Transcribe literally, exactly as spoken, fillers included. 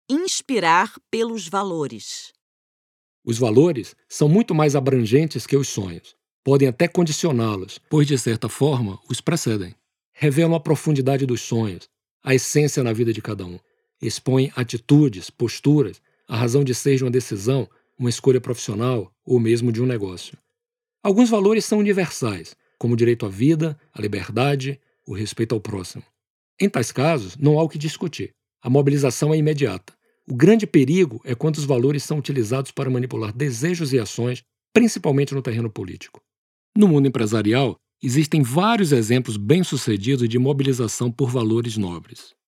Inspirar pelos valores. Os valores são muito mais abrangentes que os sonhos. Podem até condicioná-los, pois, de certa forma, os precedem. Revelam a profundidade dos sonhos, a essência na vida de cada um. Expõem atitudes, posturas, a razão de ser de uma decisão, uma escolha profissional ou mesmo de um negócio. Alguns valores são universais, como o direito à vida, à liberdade, o respeito ao próximo. Em tais casos, não há o que discutir. A mobilização é imediata. O grande perigo é quando os valores são utilizados para manipular desejos e ações, principalmente no terreno político. No mundo empresarial, existem vários exemplos bem-sucedidos de mobilização por valores nobres.